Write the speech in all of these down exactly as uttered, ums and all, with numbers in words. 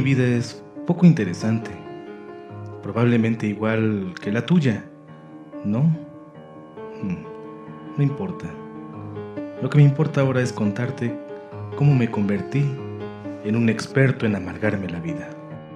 vida es poco interesante. Probablemente igual que la tuya, ¿no? No importa. Lo que me importa ahora es contarte cómo me convertí en un experto en amargarme la vida.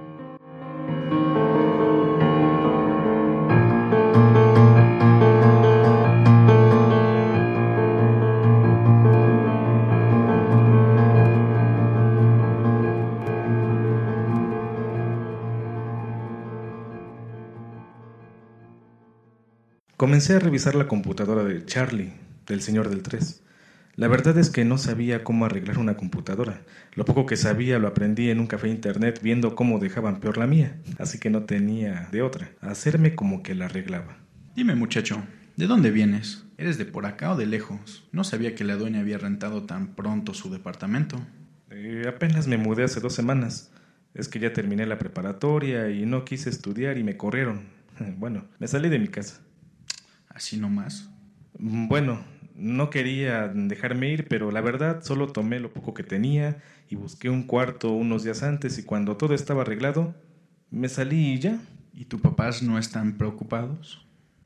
Comencé a revisar la computadora de Charlie, del señor del tres. La verdad es que no sabía cómo arreglar una computadora. Lo poco que sabía lo aprendí en un café internet viendo cómo dejaban peor la mía. Así que no tenía de otra, hacerme como que la arreglaba. Dime, muchacho, ¿de dónde vienes? ¿Eres de por acá o de lejos? No sabía que la dueña había rentado tan pronto su departamento. Eh, apenas me mudé hace dos semanas. Es que ya terminé la preparatoria y no quise estudiar y me corrieron. Bueno, me salí de mi casa. ¿Así nomás? Bueno, no quería dejarme ir, pero la verdad solo tomé lo poco que tenía y busqué un cuarto unos días antes y cuando todo estaba arreglado, me salí y ya. ¿Y tus papás no están preocupados?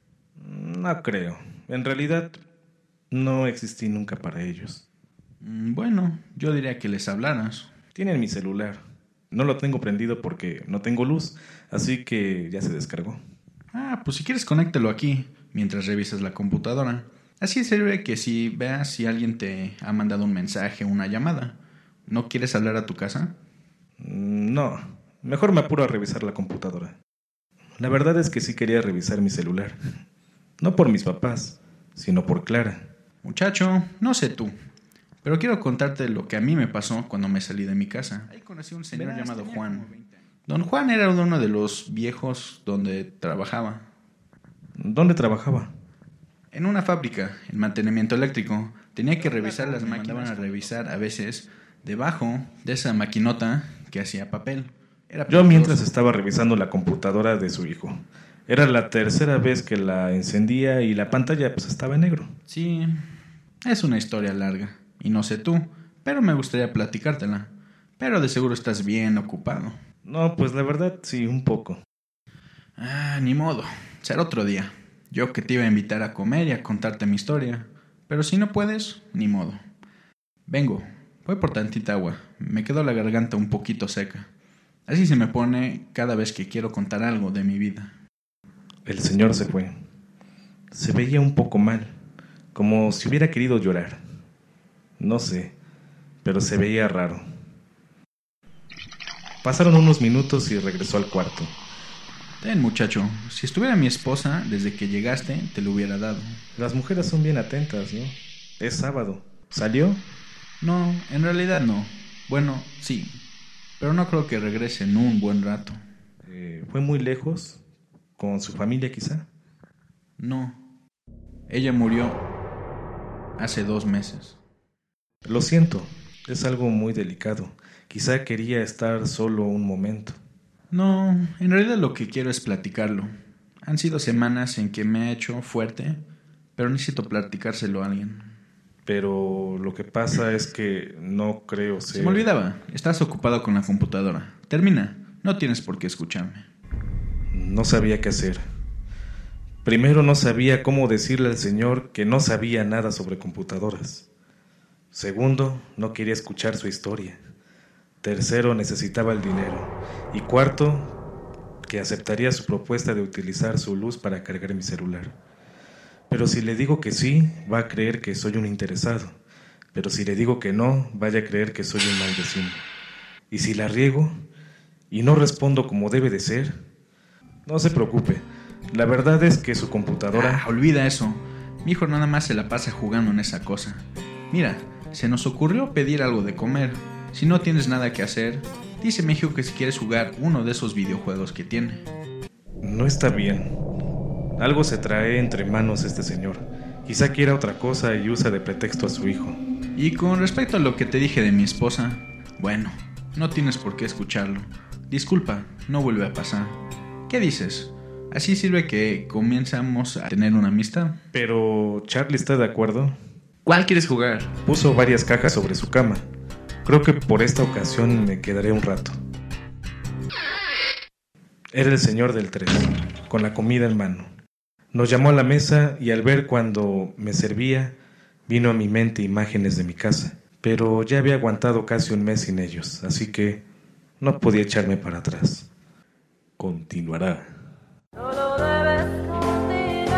No creo. En realidad, no existí nunca para ellos. Bueno, yo diría que les hablaras. Tienen mi celular. No lo tengo prendido porque no tengo luz, así que ya se descargó. Ah, pues si quieres conéctalo aquí mientras revisas la computadora. Así sirve que si veas si alguien te ha mandado un mensaje o una llamada. ¿No quieres hablar a tu casa? No, mejor me apuro a revisar la computadora. La verdad es que sí quería revisar mi celular. No por mis papás, sino por Clara. Muchacho, no sé tú, pero quiero contarte lo que a mí me pasó cuando me salí de mi casa. Ahí conocí a un señor Verás, llamado Juan. Don Juan era uno de los viejos donde trabajaba. ¿Dónde trabajaba? En una fábrica, en mantenimiento eléctrico. Tenía que revisar las máquinas. Me mandaban a revisar a veces debajo de esa maquinota que hacía papel. Era Yo mientras estaba revisando la computadora de su hijo. Era la tercera vez que la encendía y la pantalla pues estaba en negro. Sí, es una historia larga. Y no sé tú, pero me gustaría platicártela. Pero de seguro estás bien ocupado. No, pues la verdad sí, un poco. Ah, ni modo. Será otro día. Yo que te iba a invitar a comer y a contarte mi historia. Pero si no puedes, ni modo. Vengo. Voy por tantita agua. Me quedó la garganta un poquito seca. Así se me pone cada vez que quiero contar algo de mi vida. El señor se fue. Se veía un poco mal, como si hubiera querido llorar. No sé, pero se veía raro. Pasaron unos minutos y regresó al cuarto. Ten, muchacho, si estuviera mi esposa, desde que llegaste, te lo hubiera dado. Las mujeres son bien atentas, ¿no? Es sábado. ¿Salió? No, en realidad no. Bueno, sí, pero no creo que regrese en un buen rato. Eh, ¿Fue muy lejos? ¿Con su familia quizá? No. Ella murió hace dos meses. Lo siento, es algo muy delicado. Quizá quería estar solo un momento. No, en realidad lo que quiero es platicarlo. Han sido semanas en que me he hecho fuerte, pero necesito platicárselo a alguien. Pero lo que pasa es que no creo ser... Se me olvidaba, estás ocupado con la computadora. Termina, no tienes por qué escucharme. No sabía qué hacer. Primero no sabía cómo decirle al señor que no sabía nada sobre computadoras. Segundo, no quería escuchar su historia. Tercero, necesitaba el dinero. Y cuarto, que aceptaría su propuesta de utilizar su luz para cargar mi celular. Pero si le digo que sí, va a creer que soy un interesado. Pero si le digo que no, vaya a creer que soy un mal vecino. Y si la riego y no respondo como debe de ser, no se preocupe. La verdad es que su computadora... Ah, olvida eso. Mi hijo nada más se la pasa jugando en esa cosa. Mira, se nos ocurrió pedir algo de comer. Si no tienes nada que hacer, dice mi hijo que si quieres jugar uno de esos videojuegos que tiene. No está bien. Algo se trae entre manos este señor. Quizá quiera otra cosa y usa de pretexto a su hijo. Y con respecto a lo que te dije de mi esposa, bueno, no tienes por qué escucharlo. Disculpa, no vuelve a pasar. ¿Qué dices? Así sirve que comenzamos a tener una amistad. Pero Charlie está de acuerdo. ¿Cuál quieres jugar? Puso varias cajas sobre su cama. Creo que por esta ocasión me quedaré un rato. Era el señor del tres, con la comida en mano. Nos llamó a la mesa y al ver cuando me servía, vino a mi mente imágenes de mi casa. Pero ya había aguantado casi un mes sin ellos, así que no podía echarme para atrás. Continuará. Solo debes continuar.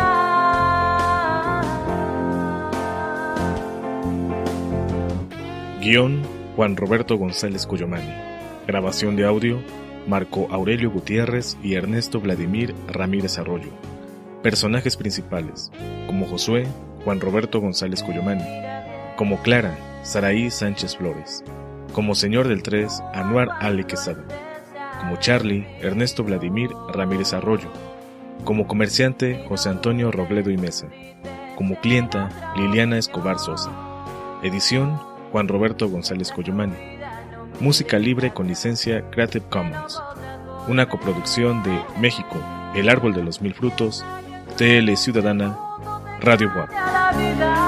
Guión: Juan Roberto González Cuyomani. Grabación de audio: Marco Aurelio Gutiérrez y Ernesto Vladimir Ramírez Arroyo. Personajes principales: como Josué, Juan Roberto González Cuyomani; como Clara, Saraí Sánchez Flores; como Señor del tres, Anuar Ale Quesada; como Charlie, Ernesto Vladimir Ramírez Arroyo; como comerciante, José Antonio Robledo y Mesa; como clienta, Liliana Escobar Sosa. Edición: Juan Roberto González Cuyomani. Música libre con licencia Creative Commons. Una coproducción de México, El Árbol de los Mil Frutos, T L Ciudadana, Radio Guap.